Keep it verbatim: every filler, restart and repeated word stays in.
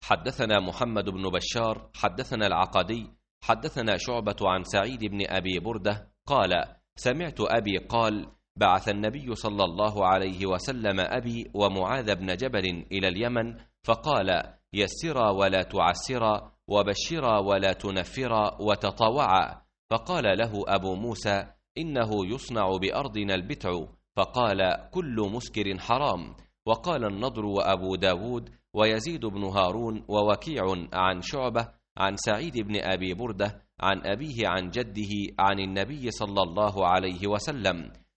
حدثنا محمد بن بشار حدثنا العقدي حدثنا شعبة عن سعيد بن أبي بردة قال: سمعت أبي قال: بعث النبي صلى الله عليه وسلم أبي ومعاذ بن جبل إلى اليمن، فقال: يسرا ولا تعسرا، وبشرا ولا تنفرا، وتطاوعا. فقال له أبو موسى: إنه يصنع بأرضنا البتع. فقال: كل مسكر حرام. وقال النضر وأبو داود ويزيد بن هارون ووكيع عن شعبة عن سعيد بن أبي بردة عن أبيه عن جده عن النبي صلى الله عليه وسلم